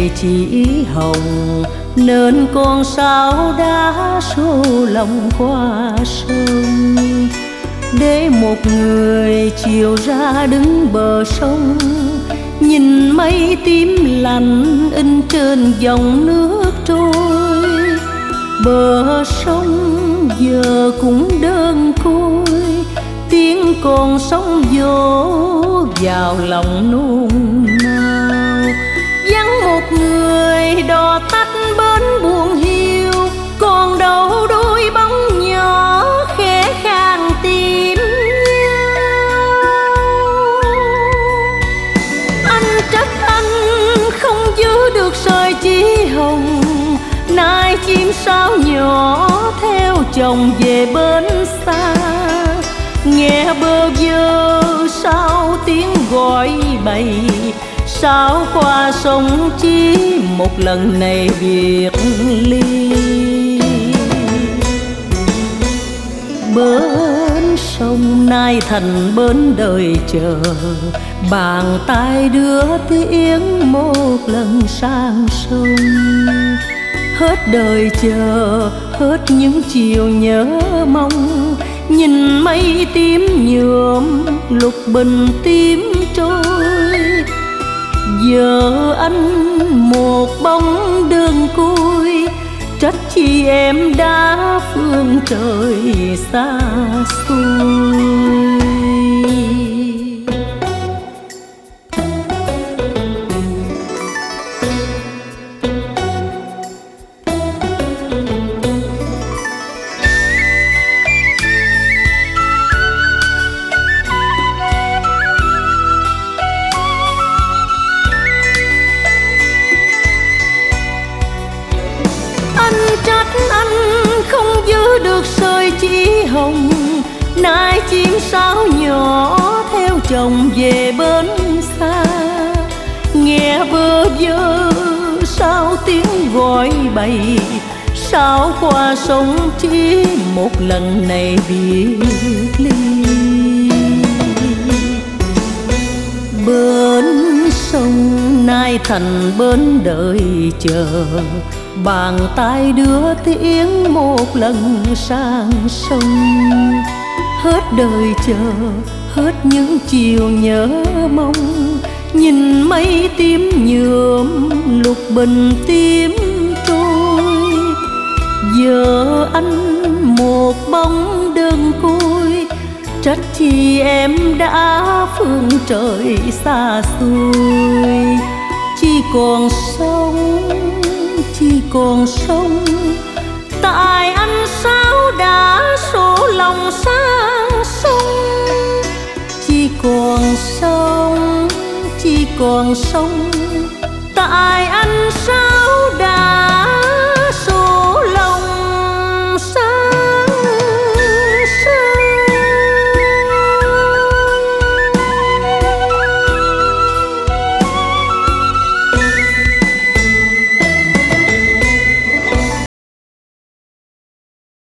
chỉ hồng, nên con sáo đã xô lòng qua sông. Để một người chiều ra đứng bờ sông, nhìn mây tím lạnh in trên dòng nước trôi. Bờ sông giờ cũng đơn côi, tiếng con sóng vỗ vào lòng nôn nao. Vắng một người đò tách bến buồn hiu, còn đâu đôi bóng nhỏ khẽ khàng tìm nhau. Anh trách anh không giữ được sợi chỉ hồng, nay chim sáo nhỏ theo chồng về bến xa. Nghe bơ vơ sao tiếng gọi bầy, sao qua sông chỉ một lần này biệt ly. Bến sông nay thành bến đời chờ, bàn tay đưa tiếng một lần sang sông. Hết đời chờ, hết những chiều nhớ mong, nhìn mây tím nhuộm lục bình tím trôi. Giờ anh một bóng đơn côi, trách chi em đã phương trời xa xôi. Sợi chỉ hồng, nay chim sáo nhỏ theo chồng về bến xa. Nghe bơ vơ sao tiếng gọi bầy, sao qua sông chỉ một lần này biệt ly. Bến sông nay thành bến đợi chờ, bàn tay đưa tiếng một lần sang sông. Hết đời chờ, hết những chiều nhớ mong, nhìn mây tím nhuộm lục bình tím trôi. Giờ anh một bóng đơn côi, trách chi em đã phương trời xa xôi. Chỉ còn sông, chỉ còn sông, tại anh sao đã số lòng sang sông. Chỉ còn sông, chỉ còn sông, tại anh sao